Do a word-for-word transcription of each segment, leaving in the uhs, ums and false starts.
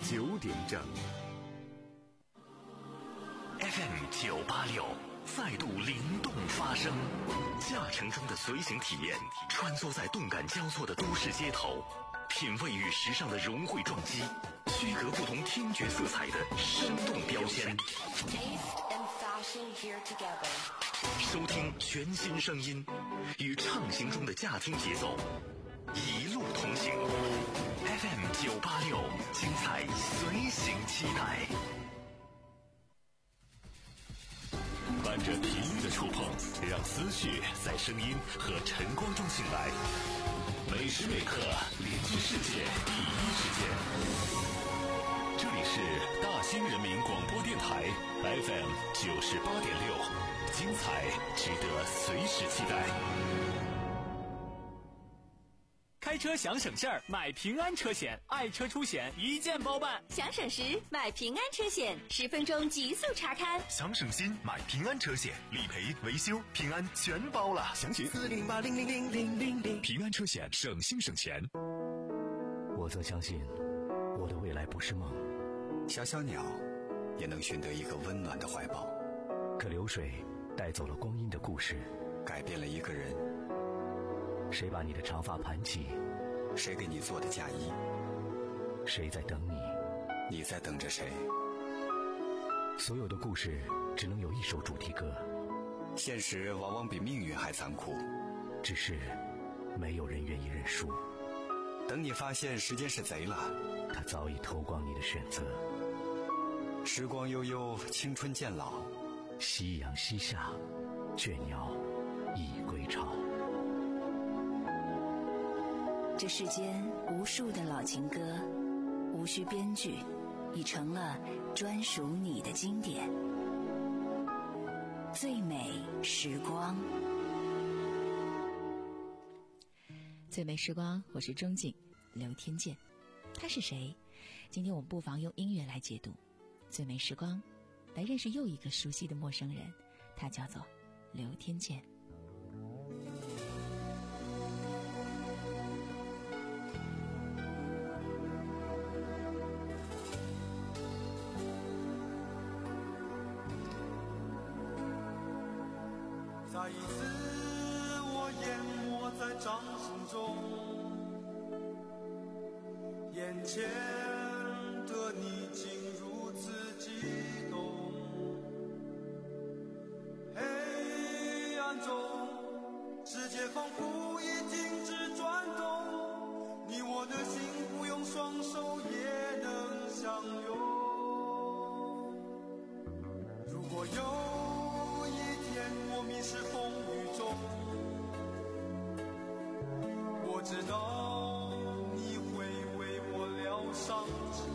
九点整。 F M 九八六再度灵动发声，驾乘中的随行体验，穿梭在动感交错的都市街头，品味与时尚的融汇撞击，区隔不同听觉色彩的生动标签。收听全新声音，与畅行中的驾听节奏，一路同行。F M 九八六，精彩随行期待。伴着频率的触碰，让思绪在声音和晨光中醒来。每时每刻连接世界第一时间。这里是大兴人民广播电台 F M 九十八点六，精彩值得随时期待。 开车想省事儿，买平安车险，爱车出险一键包办。 想省时买平安车险，十分钟极速查看。 想省心买平安车险，理赔维修平安全包了。详询四零八零零零零零零。平安车险，省心省钱。 我则相信，我的未来不是梦。 小小鸟也能寻得一个温暖的怀抱。 可流水带走了光阴的故事， 改变了一个人。 谁把你的长发盘起？ 谁给你做的嫁衣？ 谁在等你？ 你在等着谁？ 所有的故事只能有一首主题歌。 现实往往比命运还残酷， 只是没有人愿意认输。 等你发现时间是贼了， 他早已偷光你的选择。 时光悠悠，青春渐老， 夕阳西下，倦鸟已归巢。 这世间无数的老情歌，无需编剧，已成了专属你的经典。最美时光，最美时光，我是钟景，刘天健。他是谁？今天我们不妨用音乐来解读最美时光，来认识又一个熟悉的陌生人，他叫做刘天健。 再一次我淹没在掌声中，眼前的你竟如此激动，黑暗中世界仿佛已停止转动，你我的心不用双手也能相拥。如果有我迷失风雨中，我知道你会为我疗伤止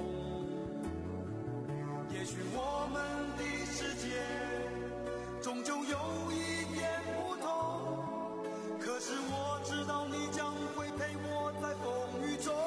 痛。也许我们的世界终究有一点不同，可是我知道你将会陪我在风雨中。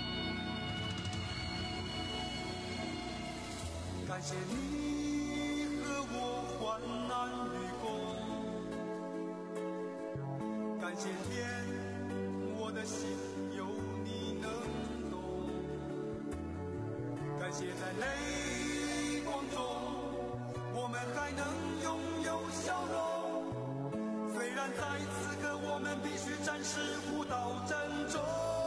感谢你患难与共。感谢天，我的心有你能懂。感谢在泪光中，我们还能拥有笑容。虽然在此刻我们必须暂时互道珍重。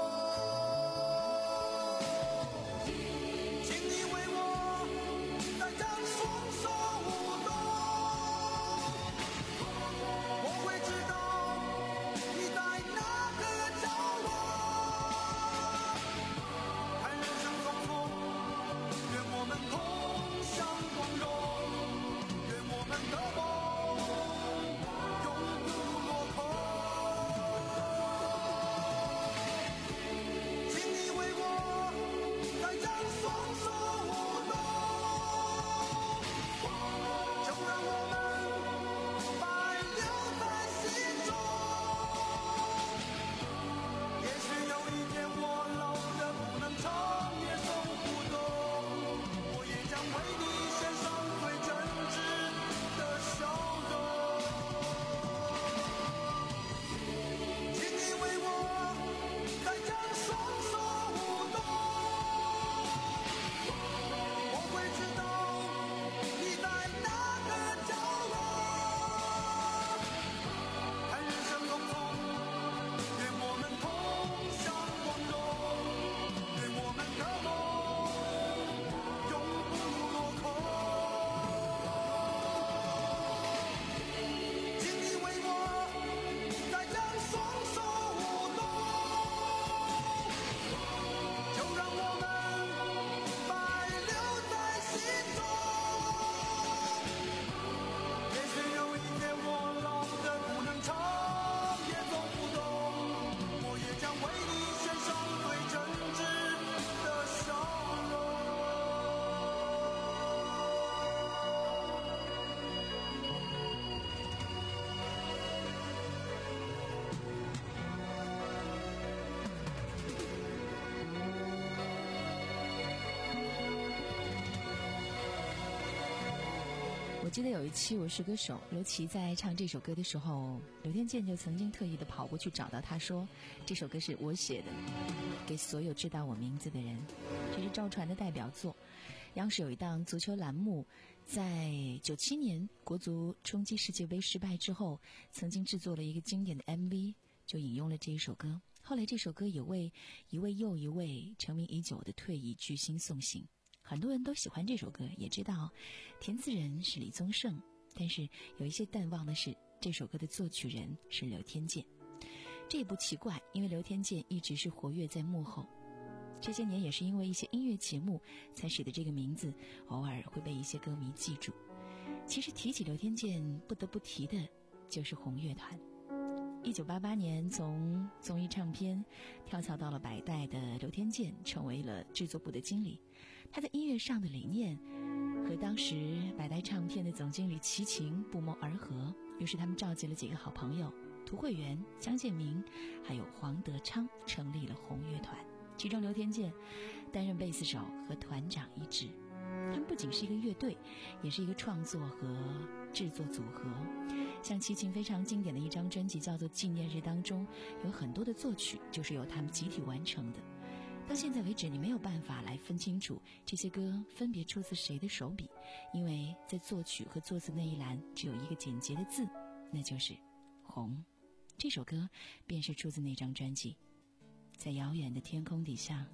我记得有一期《我是歌手》，刘琦在唱这首歌的时候，刘天健就曾经特意的跑过去找到他，说这首歌是我写的，给所有知道我名字的人。这是赵传的代表作。央视有一档足球栏目，在九七年国足冲击世界杯失败之后，曾经制作了一个经典的 M V， 就引用了这一首歌。后来这首歌也为一位又一位成名已久的退役巨星送行。很多人都喜欢这首歌，也知道填词人是李宗盛，但是有一些淡忘的是，这首歌的作曲人是刘天健。这也不奇怪，因为刘天健一直是活跃在幕后，这些年也是因为一些音乐节目才使得这个名字偶尔会被一些歌迷记住。其实提起刘天健，不得不提的就是红乐团。一九八八年从综艺唱片跳槽到了百代的刘天健成为了制作部的经理。他在音乐上的理念和当时百代唱片的总经理齐秦不谋而合，于是他们召集了几个好朋友涂慧源、江建明还有黄德昌，成立了红乐团。其中刘天健担任贝斯手和团长一职。他们不仅是一个乐队，也是一个创作和制作组合。像齐秦非常经典的一张专辑叫做《纪念日》当中，有很多的作曲就是由他们集体完成的。到现在为止，你没有办法来分清楚这些歌分别出自谁的手笔，因为在作曲和作词那一栏只有一个简洁的字，那就是红。这首歌便是出自那张专辑。在遥远的天空底下，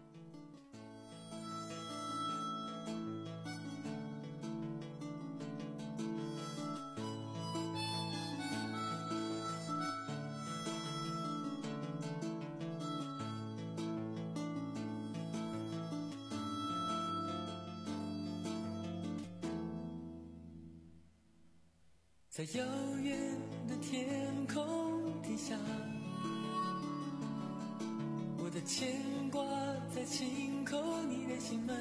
在遥远的天空底下，我的牵挂在轻叩你的心门，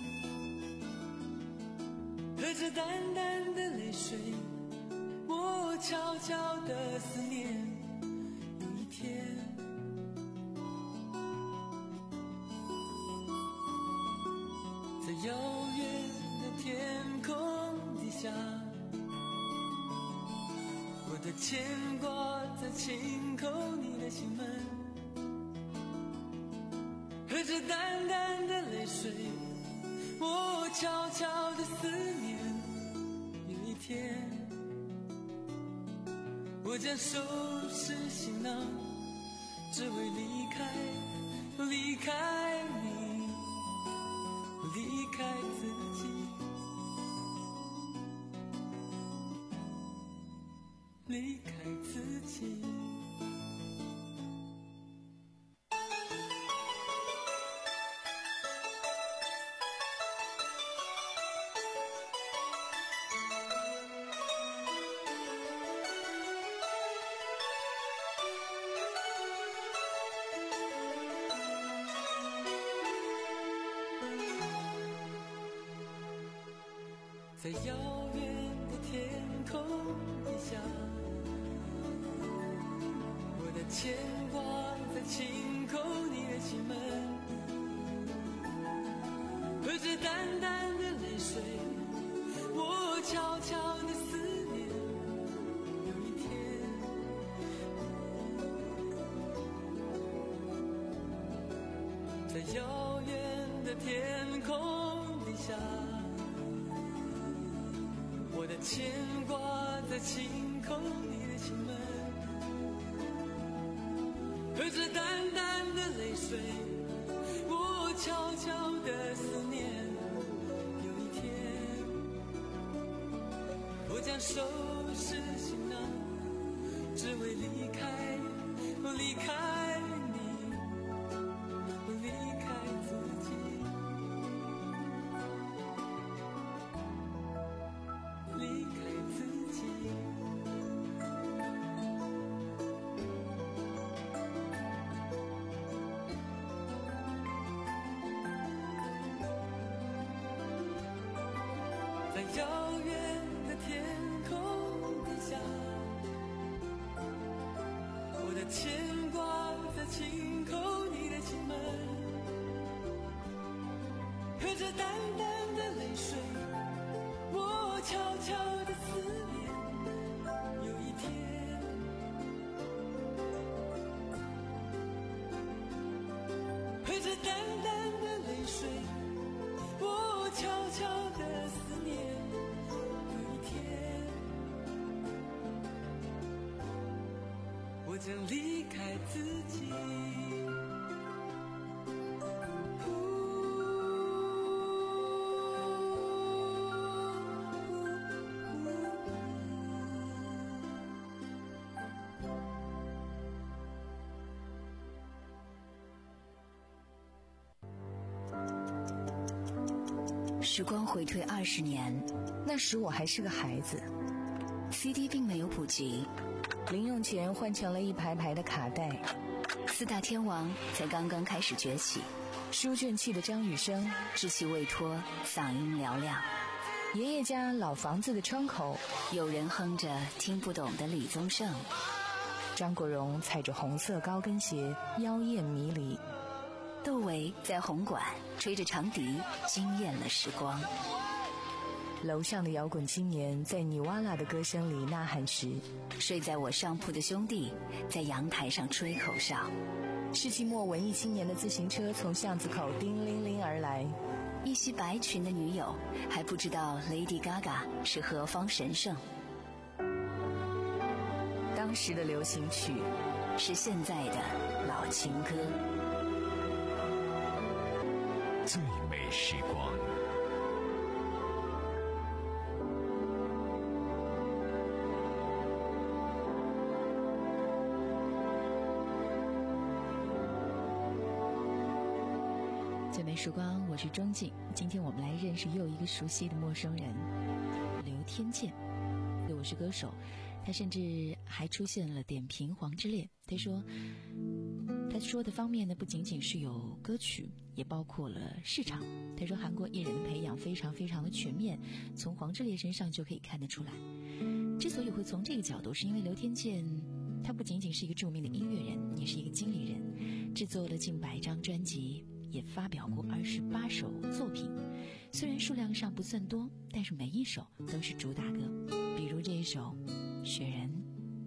和着淡淡的泪水，我悄悄的思念。有一天，在遥远的天空底下， 的牵挂在轻叩你的心门，和着淡淡的泪水，我悄悄的思念。有一天，我将收拾行囊，只为离开，离开你，离开自己，离开自己。在遥远的天空底下，我的牵挂在轻叩你的心门，和着淡淡的泪水，我悄悄的思念。有一天，在遥远的天空底下，我的牵挂在轻叩你的心门，和着淡淡的泪水，我悄悄的思念。有一天，我将收拾行囊，只为离开，离开你，离开自己，离开自己。在遥远的天空底下，我的牵挂在轻叩你的心门，和着淡淡的泪水，我悄悄的思念。有一天，和着淡淡的泪水，我悄悄的思念。有一天，我将离开自己。 时光回退二十年， 那时我还是个孩子， C D 并没有普及， 零用钱换成了一排排的卡带， 四大天王才刚刚开始崛起， 书卷气的张雨生， 稚气未脱，嗓音嘹亮。 爷爷家老房子的窗口， 有人哼着听不懂的李宗盛， 张国荣踩着红色高跟鞋，妖艳迷离。 窦唯在红馆吹着长笛，惊艳了时光。 楼上的摇滚青年在尼瓦拉的歌声里呐喊时， 睡在我上铺的兄弟在阳台上吹口哨。 世纪末文艺青年的自行车从巷子口叮铃铃而来， 一袭白裙的女友还不知道 Lady Gaga 是何方神圣。 当时的流行曲是现在的老情歌。 最美时光， 最美时光，我是钟静。今天我们来认识又一个熟悉的陌生人——刘天健。对，我是歌手。他甚至还出现了点评《黄之恋》。他说，他说的方面呢，不仅仅是有歌曲，也包括了市场。他说，韩国艺人的培养非常非常的全面，从黄致列身上就可以看得出来。之所以会从这个角度，是因为刘天健他不仅仅是一个著名的音乐人，也是一个经理人，制作了近百张专辑，也发表过二十八首作品。虽然数量上不算多，但是每一首都是主打歌。比如这一首《雪人》。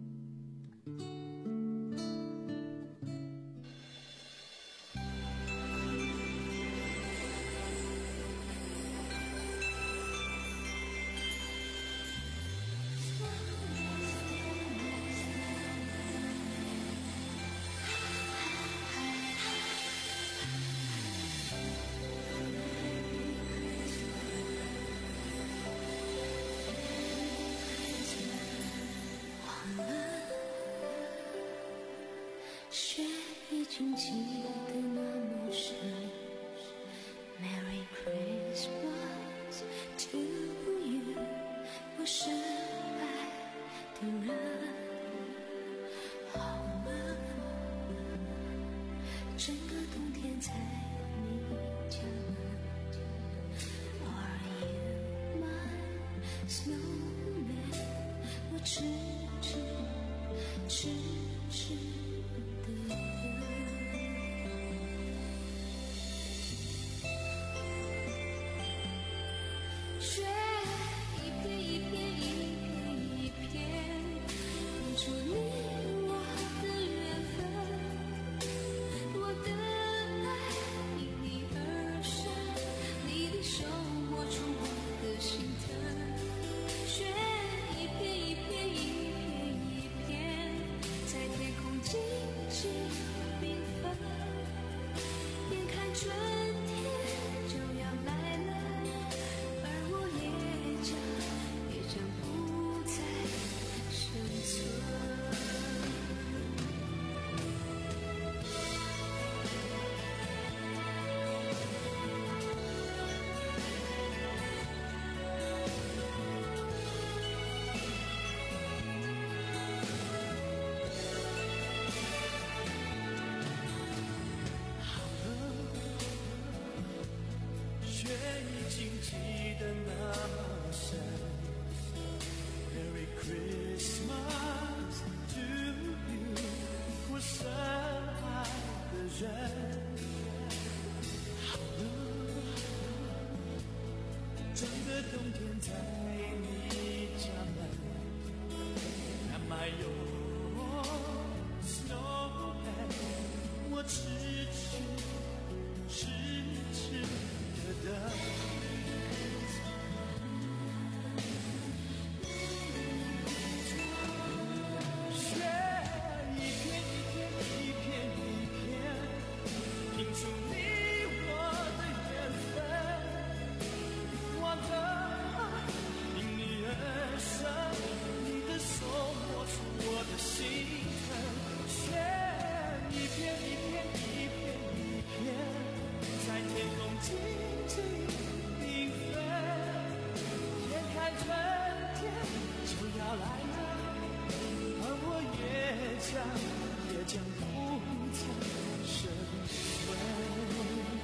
经记得那么深。 Merry Christmas to you， 我深爱的人，好吗？整个冬天在你家门。Are you my snowman？ 我痴痴痴痴的人。雪一片一片一片一片，拼出你我的缘分。我的爱因你而生，你的手摸出我的心疼。雪一片一片一片一片，在天空静静缤纷。眼看春天就要来了，而我也将也将不再生存。 雪已经积得那么深。Merry Christmas to you， 我深爱的人。好了，整个冬天在你家门。Am I your snowman？ 我痴痴痴痴的等。雪一片一片一片一片，拼出你我的缘分。我的爱因你而生，你的手摸出我的心疼。雪一片一片一片一片，在天空静静缤纷。眼看春天就要来了，而我也将也将不再生存。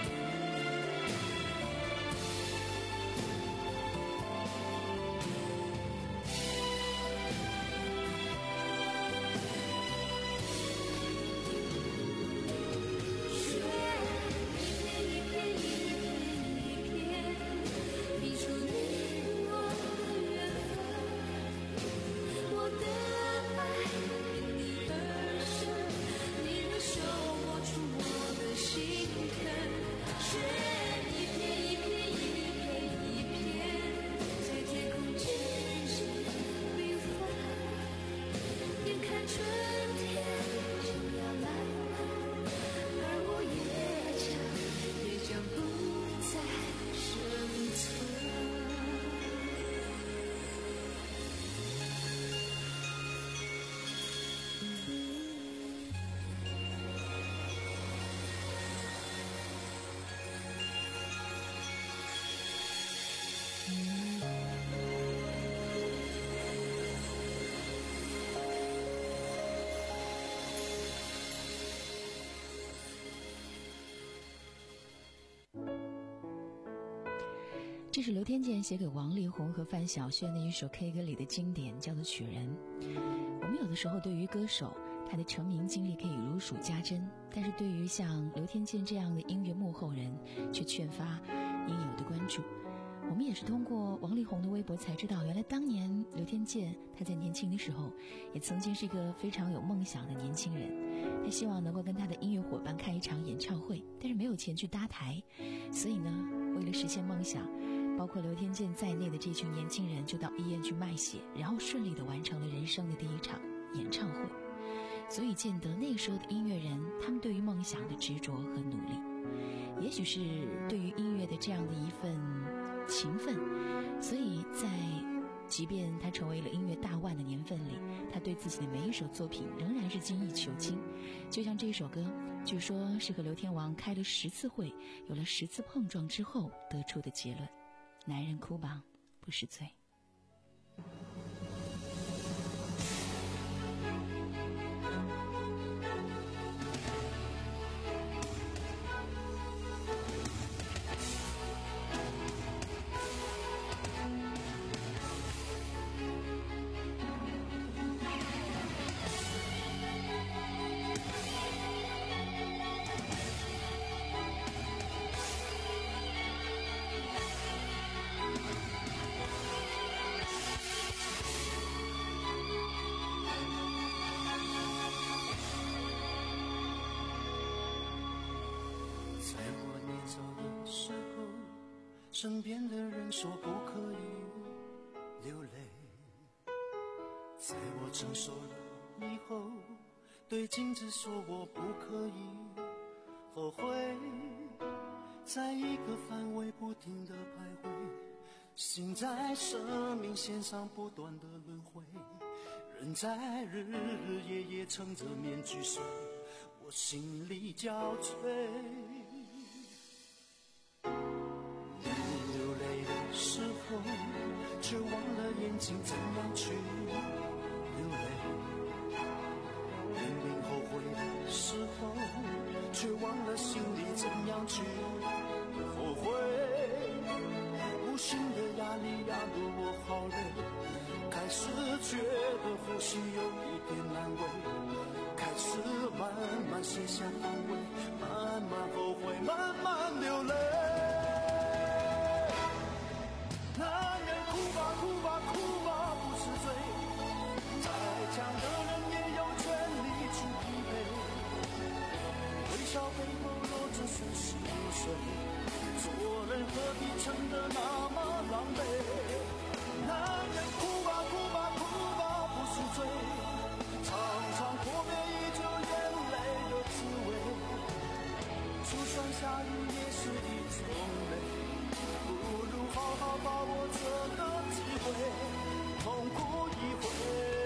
这是刘天健写给王力宏和范晓萱的一首 K 歌里的经典，叫做《曲人》。我们有的时候对于歌手他的成名经历可以如数家珍，但是对于像刘天健这样的音乐幕后人却缺乏应有的关注。我们也是通过王力宏的微博才知道，原来当年刘天健他在年轻的时候也曾经是一个非常有梦想的年轻人。他希望能够跟他的音乐伙伴开一场演唱会，但是没有钱去搭台，所以呢，为了实现梦想，包括刘天健在内的这群年轻人就到医院去卖血，然后顺利地完成了人生的第一场演唱会。所以见得那个时候的音乐人，他们对于梦想的执着和努力，也许是对于音乐的这样的一份勤奋，所以在即便他成为了音乐大腕的年份里，他对自己的每一首作品仍然是精益求精。就像这一首歌，据说是和刘天王开了十次会，有了十次碰撞之后得出的结论：男人哭吧不是罪。 身边的人说不可以流泪，在我成熟了以后，对镜子说我不可以后悔，在一个范围不停地徘徊，心在生命线上不断的轮回，人在日日夜夜撑着面具睡，我心里交瘁。时候却忘了眼睛怎样去流泪，明明后悔的时候却忘了心里怎样去后悔，无形的压力压得我好累，开始觉得呼吸有一点难为，开始慢慢卸下防卫，慢慢后悔，慢慢流泪。男人哭吧哭吧哭吧不是罪，再强的人也有权利去疲惫，微笑背后落着水是水，做人何必撑得那么狼狈。男人哭吧哭吧哭吧不是罪，常常破灭依旧眼泪的滋味，就算下雨也是一种美，不如好好把握这个机会，痛哭一回。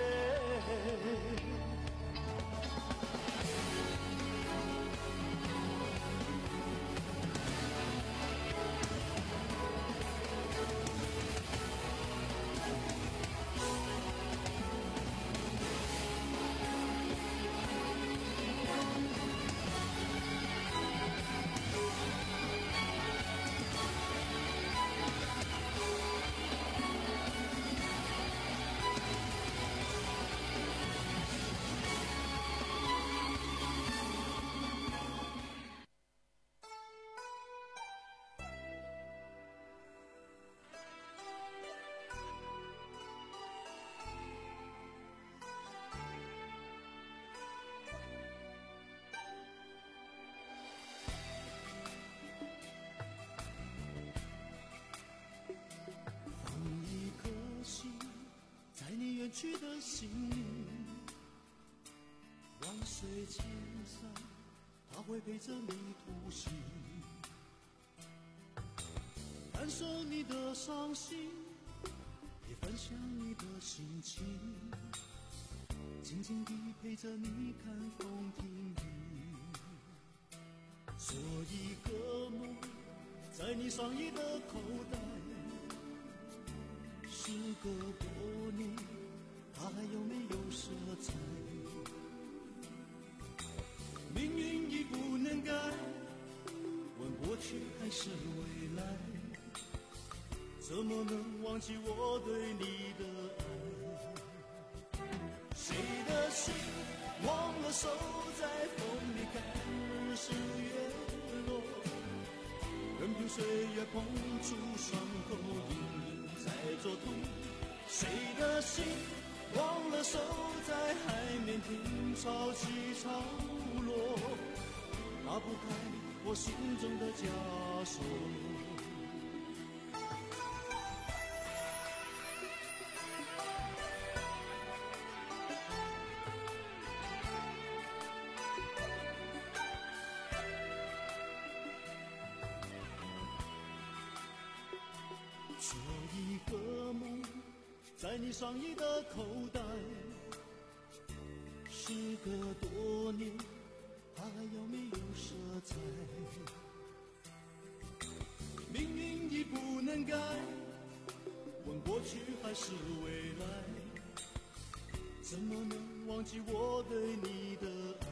远去的心里，万水千山，它会陪着你同行，感受你的伤心，也分享你的心情，静静地陪着你看风停雨，做一个梦，在你上衣的口袋，时隔多年，它还有没有色彩？命运已不能改，问过去还是未来，怎么能忘记我对你的爱？谁的心忘了手，在风里看日升月落，任凭岁月碰触伤口，隐隐在作痛。谁的心忘了手，在海面听潮起潮落，打不开我心中的枷锁。做一个梦， 在你上衣的口袋。时隔多年，还有没有色彩？命运已不能改，问过去还是未来？怎么能忘记我对你的爱？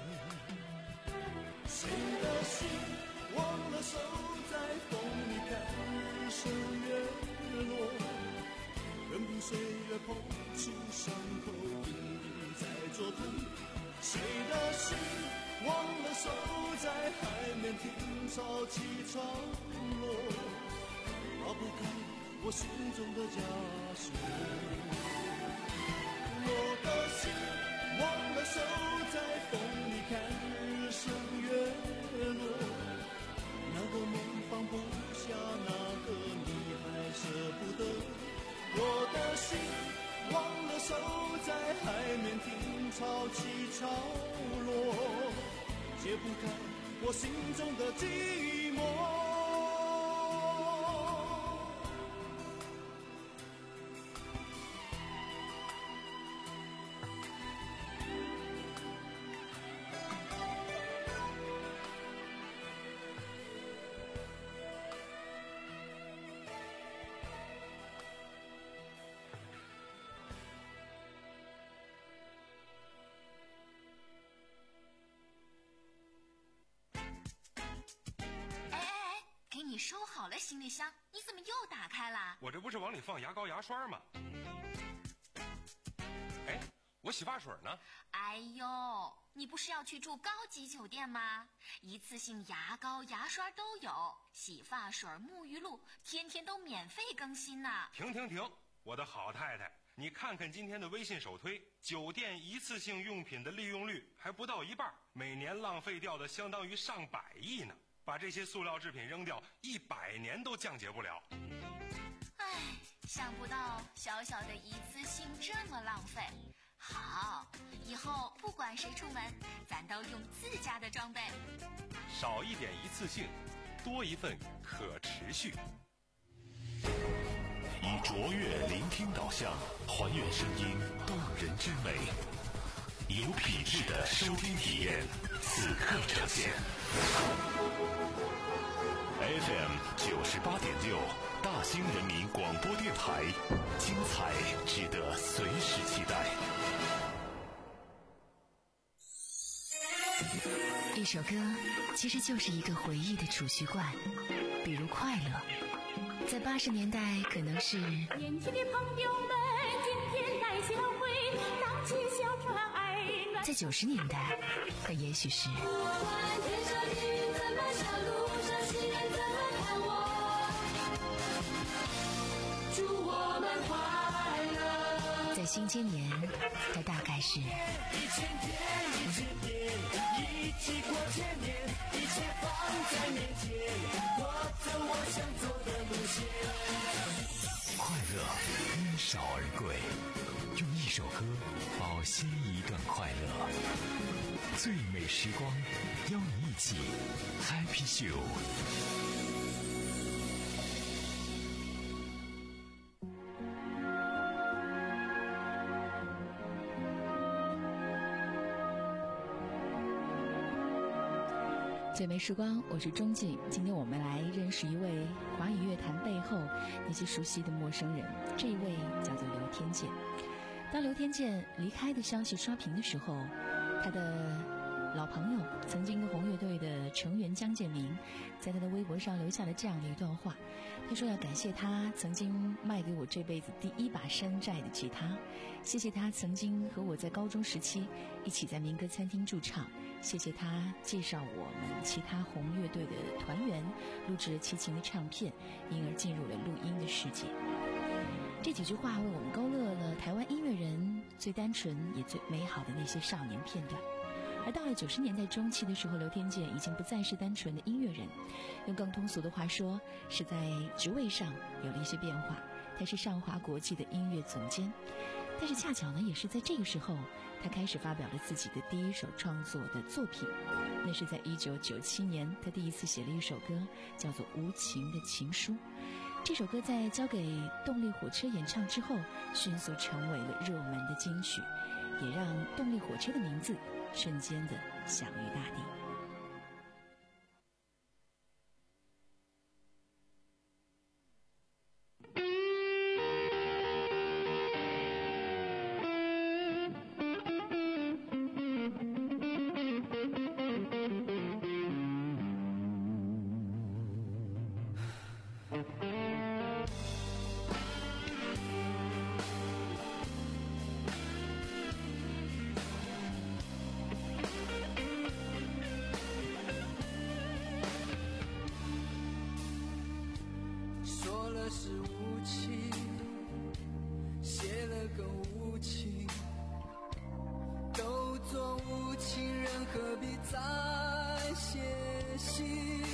谁的心忘了手，在风里看日升月落，任凭岁月碰触伤口，隐隐在作痛。谁的心忘了手，在海面听潮起潮落，抛不开我心中的枷锁。我的心忘了手，在风里看日升月落，那个梦放不下，那个你还舍不得。我的心忘了手，在海面听潮起潮落，解不开我心中的寂寞。 你收好了行李箱，你怎么又打开了？ 我这不是往里放牙膏牙刷吗？哎，我洗发水呢？ 哎呦，你不是要去住高级酒店吗？一次性牙膏牙刷都有，洗发水沐浴露天天都免费更新呢。 停停停，我的好太太，你看看今天的微信首推，酒店一次性用品的利用率还不到一半，每年浪费掉的相当于上百亿呢。把这些塑料制品扔掉，一百年都降解不了。 唉，想不到小小的一次性这么浪费。好，以后不管谁出门，咱都用自家的装备。 少一点一次性，多一份可持续。 以卓越聆听导向，还原声音动人之美，有品质的收听体验，此刻呈现。F M 九十八点六，大兴人民广播电台，精彩值得随时期待。 一首歌其实就是一个回忆的储蓄罐，比如快乐，在八十年代可能是年轻的朋友们，今天带小会，荡起小船儿暖。 在九十年代，它也许是。在新千年，它大概是一千天，一千年，一起过千年，一切放在面前，我走我想走的路线。 快乐因少而贵，用一首歌保鲜一段快乐。最美时光，邀你一起 Happy Show。 最美时光，我是钟静。今天我们来认识一位华语乐坛背后那些熟悉的陌生人，这一位叫做刘天健。当刘天健离开的消息刷屏的时候，他的老朋友曾经的红乐队的成员江建明在他的微博上留下了这样的一段话，他说要感谢他曾经卖给我这辈子第一把山寨的吉他，谢谢他曾经和我在高中时期一起在民歌餐厅驻唱，谢谢他介绍我们其他红乐队的团员录制了齐秦的唱片，因而进入了录音的世界。这几句话为我们勾勒了台湾音乐人最单纯也最美好的那些少年片段。而到了九十年代中期的时候，刘天健已经不再是单纯的音乐人，用更通俗的话说，是在职位上有了一些变化。他是上华国际的音乐总监，但是恰巧呢，也是在这个时候，他开始发表了自己的第一首创作的作品。那是在一九九七年，他第一次写了一首歌，叫做《无情的情书》。 这首歌在交给动力火车演唱之后，迅速成为了热门的金曲，也让动力火车的名字瞬间的享誉大地。 是无情，写了更无情，都做无情人，何必再写信？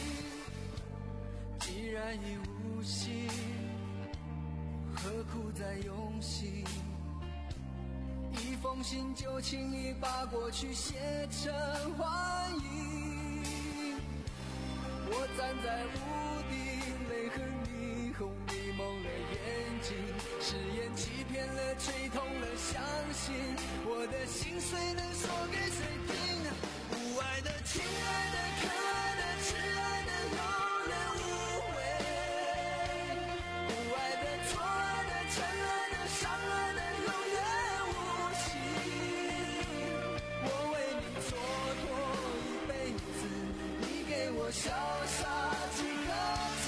既然已无心，何苦再用心？一封信就轻易把过去写成幻影。我站在屋顶，泪和霓虹迷蒙了眼睛，誓言欺骗了，吹痛了，相信我的心碎能说给谁听？不爱的、亲爱的、可爱的、挚爱的，永远无悔；不爱的、错爱的、真爱的、伤爱的，永远无情。我为你蹉跎一辈子，你给我潇洒几个字。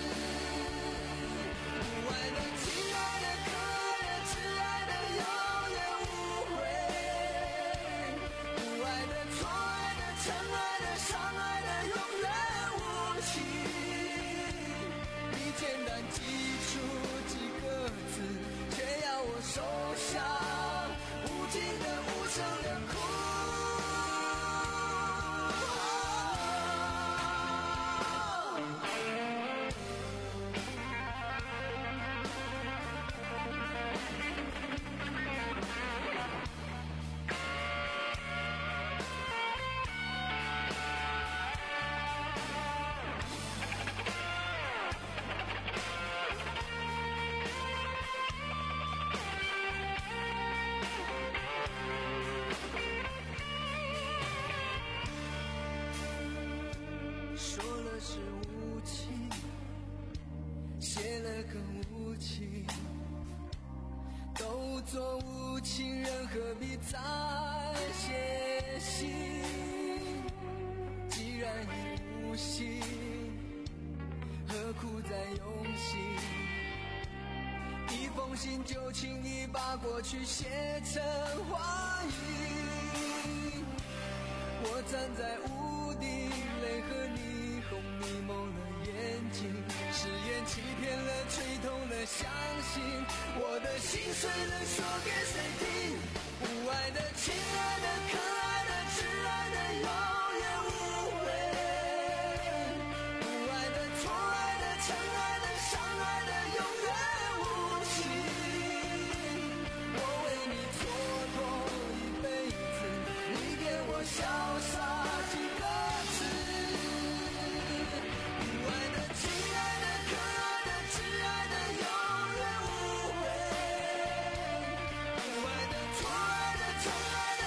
不爱的、亲爱的、可爱的、挚爱的，永远无悔；不爱的、错爱的、真爱的、伤爱的，永远无情。你简单记出几个字，却要我收下无尽的、无声的哭。说了是无情，写了更无情，都做无情人，何必再写信？既然已无心，何苦再用心？一封信就轻易把过去写成幻影。我站在屋顶，泪和霓虹迷蒙了眼睛，誓言欺骗了，吹痛了，相信我的心碎能说给谁听？不爱的、亲爱的、可爱的、挚爱的，永远无悔；不爱的、错爱的、真爱的、伤爱的，永远无情。我为你蹉跎一辈子，你给我潇洒几个字。不爱的、亲爱的、可爱的、挚爱的，永远无悔；不爱的、错爱的、真爱的、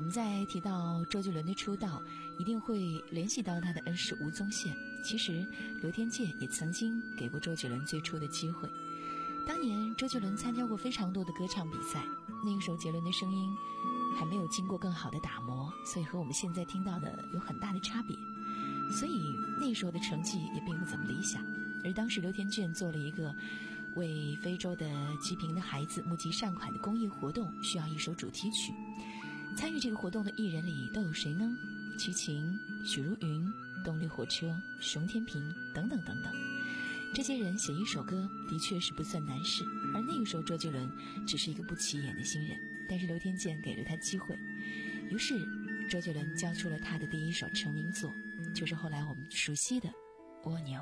们在提到周杰伦的出道，一定会联系到他的恩师吴宗宪。其实刘天健也曾经给过周杰伦最初的机会。当年周杰伦参加过非常多的歌唱比赛，那个时候杰伦的声音还没有经过更好的打磨，所以和我们现在听到的有很大的差别，所以那时候的成绩也并不怎么理想。而当时刘天健做了一个为非洲的疾病的孩子募集善款的公益活动，需要一首主题曲。参与这个活动的艺人里都有谁呢？齐秦、许茹芸、动力火车、熊天平等等等等。这些人写一首歌的确是不算难事，而那个时候周杰伦只是一个不起眼的新人，但是刘天健给了他机会，于是周杰伦交出了他的第一首成名作，就是后来我们熟悉的《蜗牛》。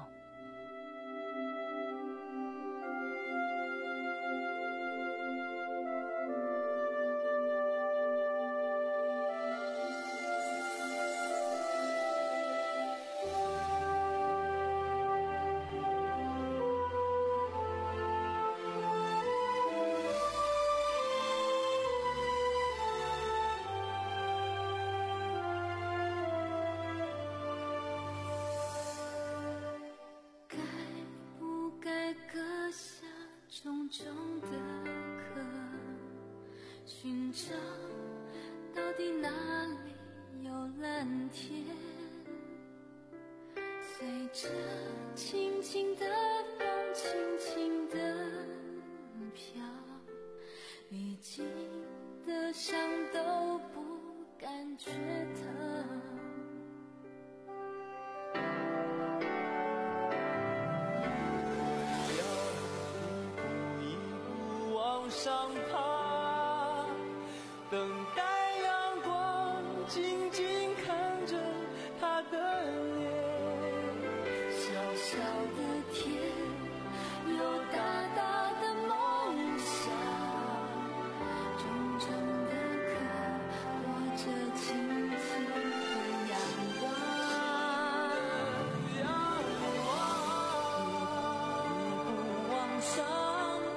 重重的壳，寻找到底哪里有蓝天，随着轻轻的风轻轻的飘，历经的伤都不感觉疼， 上爬，等待阳光，静静看着他的脸。 小小的天，有大大的梦想，重重的壳，裹着轻轻的阳光。 阳光，一步往上。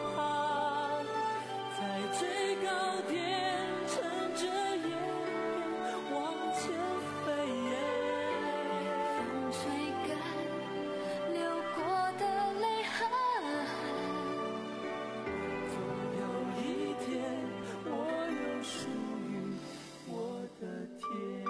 最高点，乘着烟往前飞耶， 风吹干流过的泪痕， 总有一天我有属于我的天。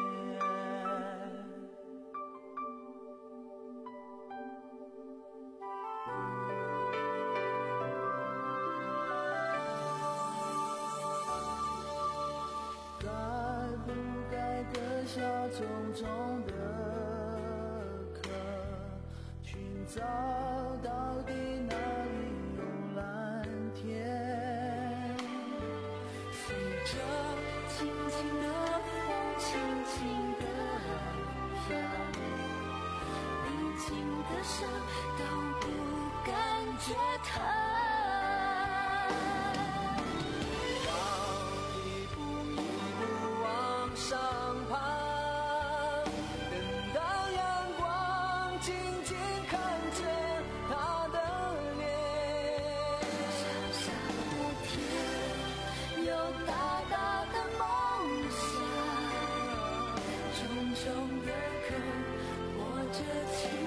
下重重的壳，寻找到底哪里有蓝天， 随着轻轻的风轻轻的飘，历经的伤都不感觉疼。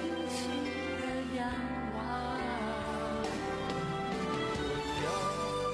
阳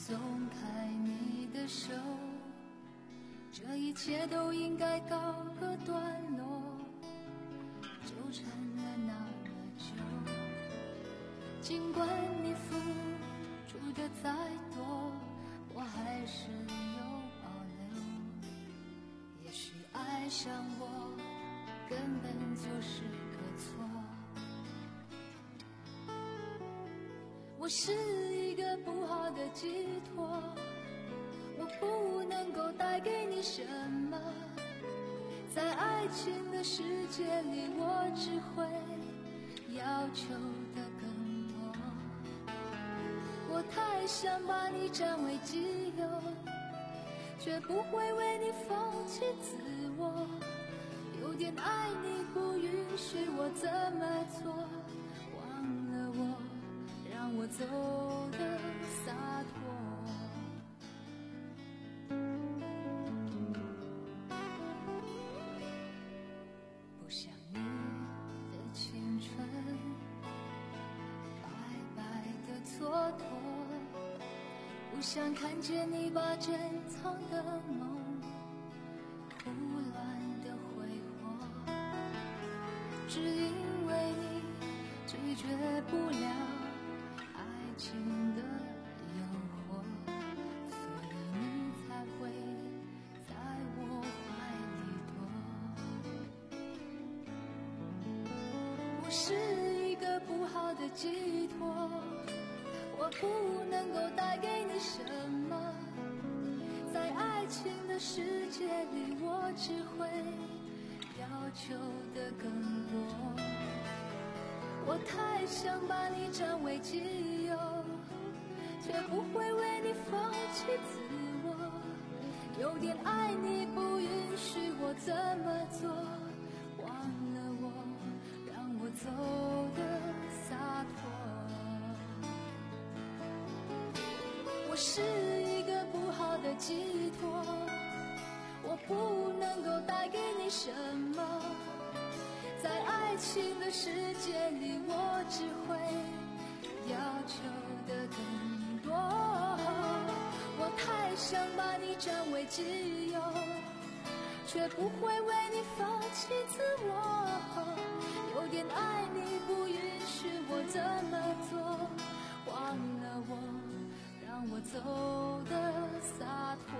松开你的手，这一切都应该告个段落。纠缠了那么久，尽管你付出的再多，我还是有保留。也许爱上我根本就是个错。我是一个不好的寄托，我不能够带给你什么，在爱情的世界里，我只会要求的更多。我太想把你占为己有，却不会为你放弃自我。有点爱你不允许我这么做，忘了我，让我走得洒脱。不想你的青春白白的蹉跎，不想看见你把珍藏的梦胡乱的挥霍，只因为你拒绝不了爱情的诱惑，所以你才会在我怀里躲。我是一个不好的寄托，我不能够带给你什么，在爱情的世界里，我只会要求的更多。我太想把你占为己有，却不会为你放弃自我。有点爱你不允许我这么做，忘了我，让我走得洒脱。我是一个不好的寄托，我不能够带给你什么，在爱情的世界里，我只会要求的更多。我太想把你占为己有，却不会为你放弃自我。有点爱你不允许我这么做，忘了我，让我走得洒脱。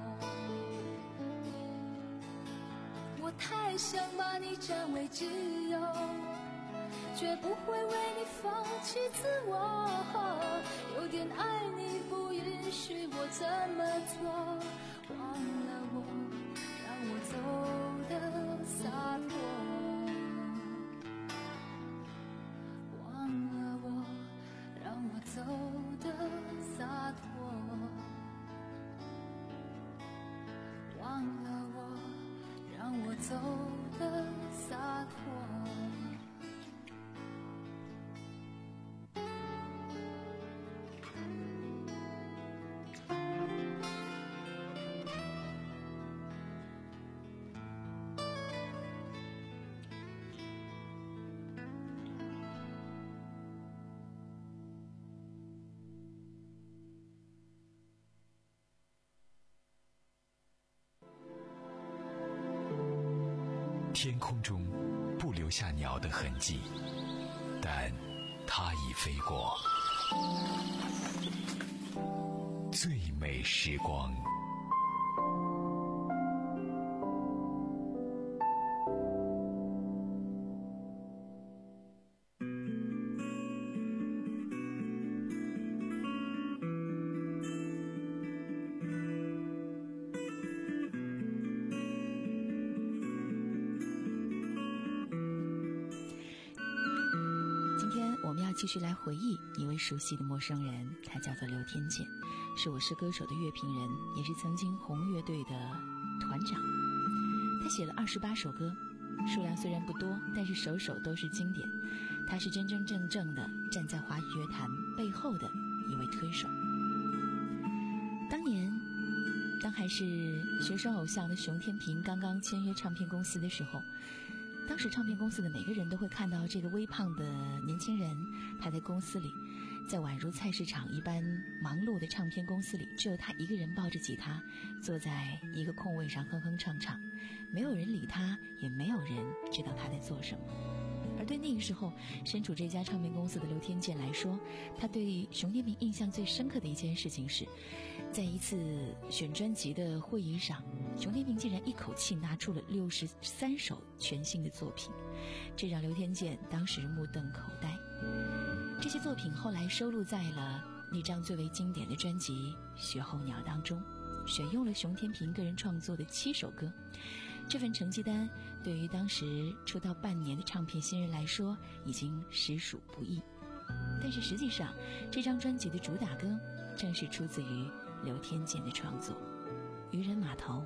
我太想把你占为己有，却不会为你放弃自我。有点爱你不允许我这么做，忘了我，让我走得洒脱。忘了我，让我走得洒脱。忘了我，让我走得洒脱。 天空中不留下鸟的痕迹，但它已飞过。最美时光。 继续来回忆一位熟悉的陌生人，他叫做刘天健，是我是歌手的乐评人，也是曾经红乐队的团长。他写了二十八首歌，数量虽然不多，但是首首都是经典。他是真真正正的站在华语乐坛背后的一位推手。当年当还是学生偶像的熊天平刚刚签约唱片公司的时候，当时唱片公司的每个人都会看到这个微胖的年轻人，他在公司里在宛如菜市场一般忙碌的唱片公司里，只有他一个人抱着吉他，坐在一个空位上哼哼唱唱，没有人理他，也没有人知道他在做什么。而对那个时候身处这家唱片公司的刘天健来说，他对熊天平印象最深刻的一件事情是，在一次选专辑的会议上，熊天平竟然一口气拿出了六十三首全新的作品，这让刘天健当时目瞪口呆。这些作品后来收录在了那张最为经典的专辑《雪候鸟》当中，选用了熊天平个人创作的七首歌。这份成绩单对于当时出道半年的唱片新人来说已经实属不易，但是实际上这张专辑的主打歌正是出自于刘天健的创作《渔人码头》。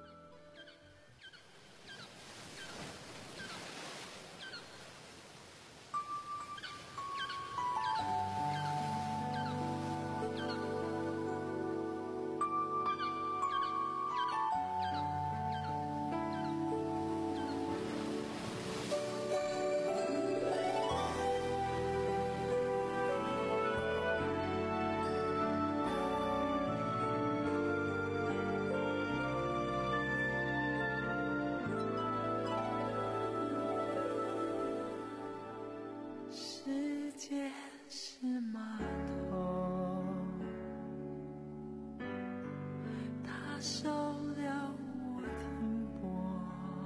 世界是码头，它受了我停泊，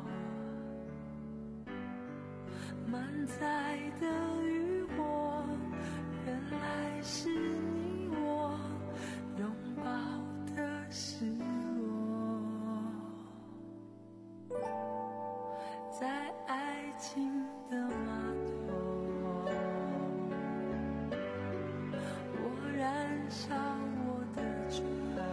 满载的渔火，原来是你我拥抱的失落，在爱情的码头，燃烧我的船，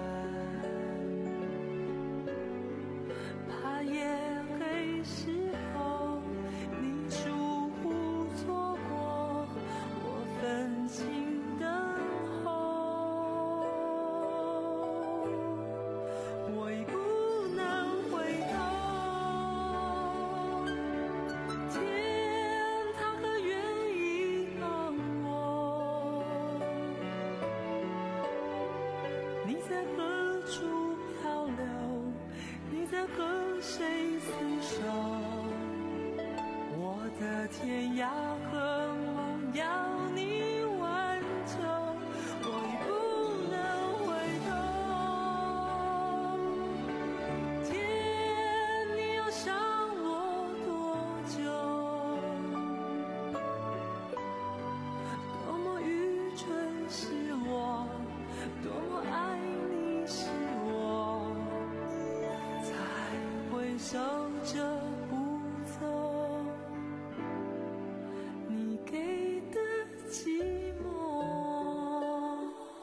怕夜黑时候你疏忽错过，我分心等候，我已不能回头。天，它可愿意帮我？你在何处漂流？你在和谁厮守？我的天涯和梦要你挽救，我已不能回头。天，你要伤我多久？多么愚蠢是我，多么爱你是我，才会守着不走你给的寂寞。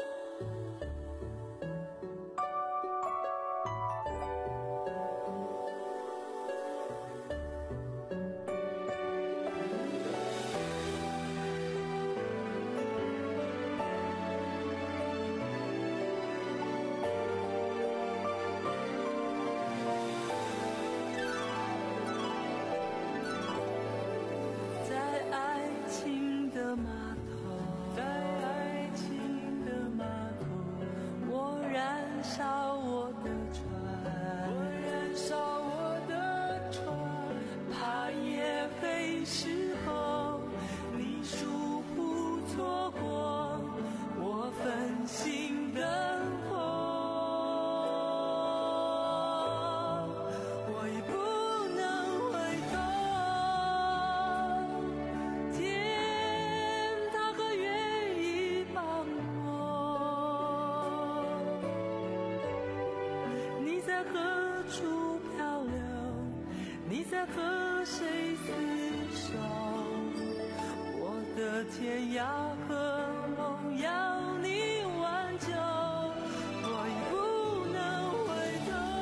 天涯和梦要你挽救，我已不能回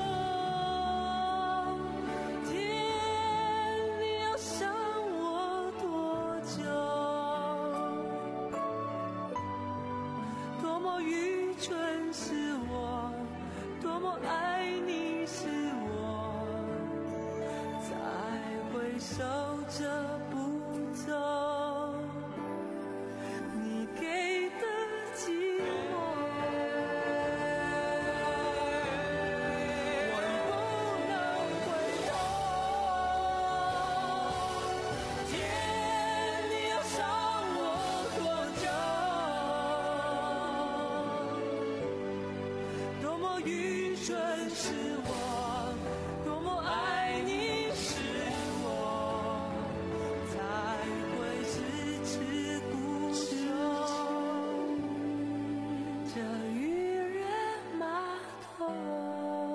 头。天，你要伤我多久？多么愚蠢是我，多么爱你是我，才会守着不走你给的是我，多么爱你是我，才会迟迟不休这渔人码头。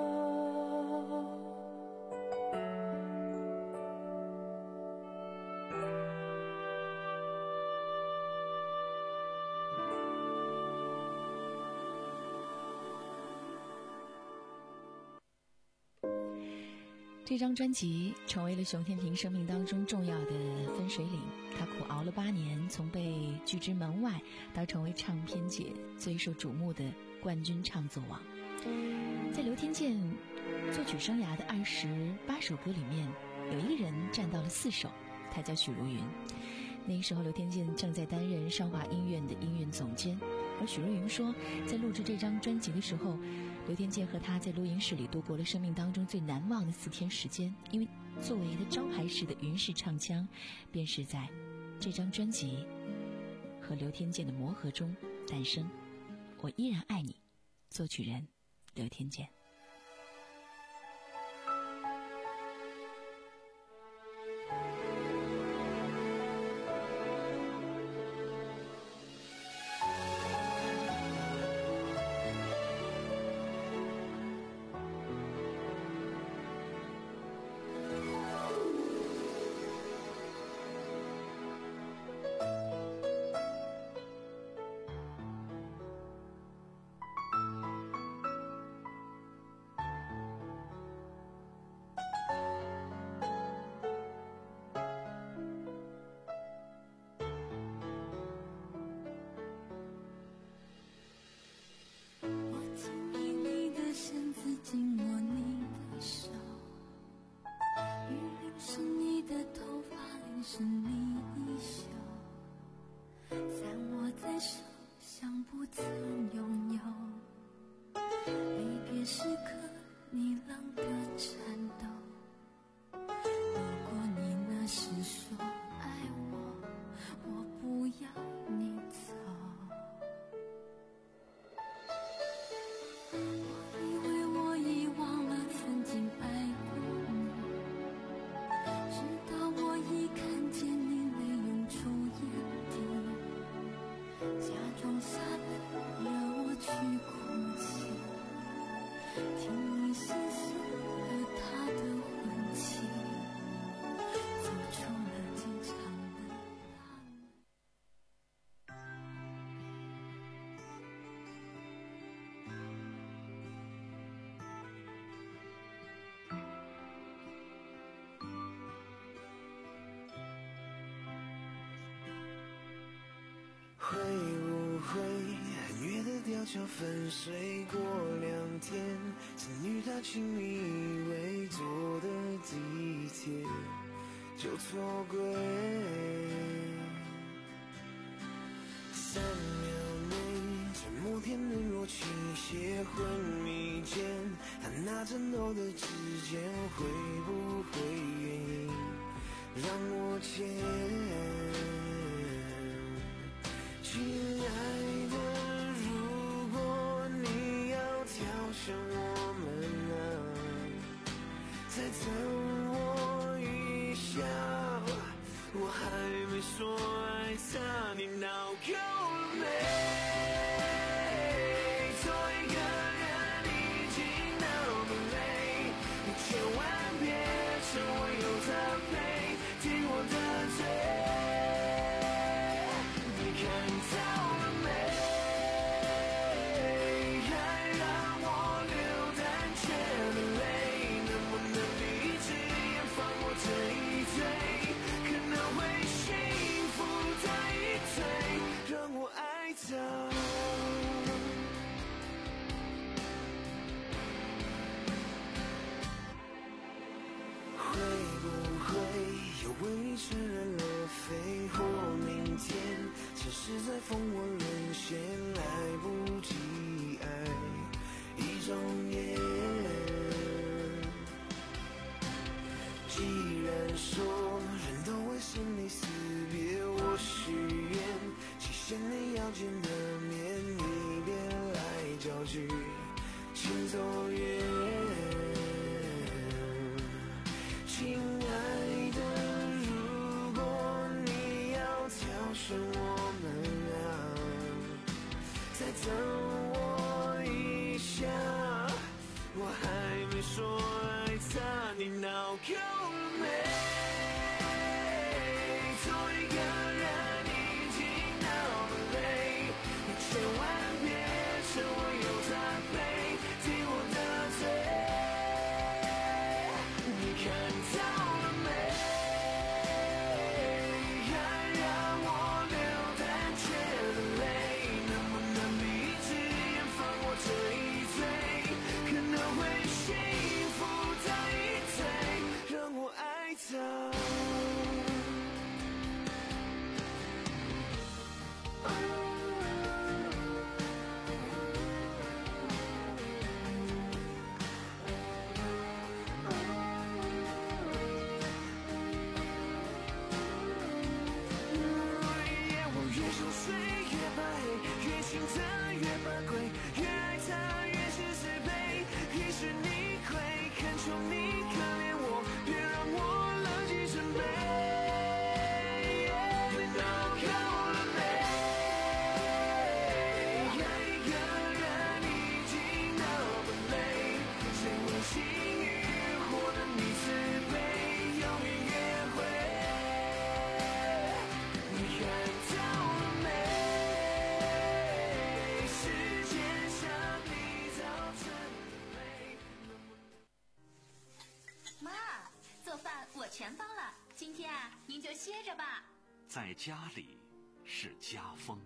这张专辑成为了熊天平生命当中重要的分水岭，他苦熬了八年，从被拒之门外到成为唱片界最受瞩目的冠军唱作王。在刘天健作曲生涯的二十八首歌里面，有一个人占到了四首，他叫许茹芸。那个时候刘天健正在担任上华音院的音乐总监，而许茹芸说，在录制这张专辑的时候，刘天健和他在录音室里度过了生命当中最难忘的四天时间，因为作为的招牌式的云式唱腔，便是在这张专辑和刘天健的磨合中诞生。我依然爱你，作曲人刘天健。 紧握你的手，雨淋湿你的头发，淋湿你衣袖，散落在手，像不曾拥有。离别时刻，你冷的颤抖。如果你那时说爱我，我不要你走。 会不会很远的吊桥分水过两天，曾与他亲密依偎坐的地铁就错过三秒内，沉默天冷若倾泻，昏迷间他拿着诺的指尖，会不会愿意让我牵？亲爱的，如果你要跳向我们啊，再等我一下，我还没说爱他，你闹够了没？做一个人已经那么累，你千万别趁我有他陪，听我的嘴。尘染了飞或明天，城市在风火沦陷，来不及爱一种烟。既然说人都会生离死别，我许愿期限内要见的面，你别来搅局，请走远。 你闹够了没？做一个人已经那么累，你千万别趁我有他陪，听我的嘴。你看到了没？还让我流胆怯的泪，能不能闭一只眼放我这一嘴？可能会幸福早一岁，让我爱他。 全包了，今天啊，您就歇着吧。 在家里是家风。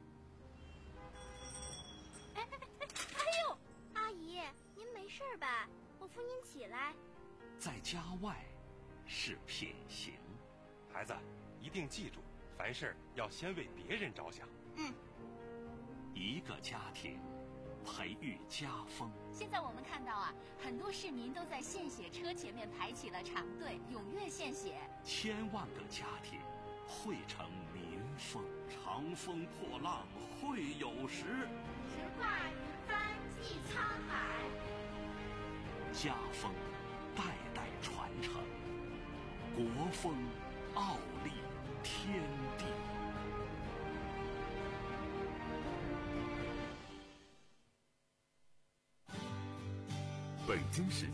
哎哎哎！哎呦，阿姨，您没事吧？我扶您起来。 在家外是品行。 孩子，一定记住，凡事要先为别人着想。 嗯。 一个家庭培育家风。 现在我们看到啊，很多市民都在献血车前面排起了长队，踊跃献血。 千万个家庭汇成民风，长风破浪会有时， 直挂云帆济沧海。 家风代代传承，国风傲立天地。 北京市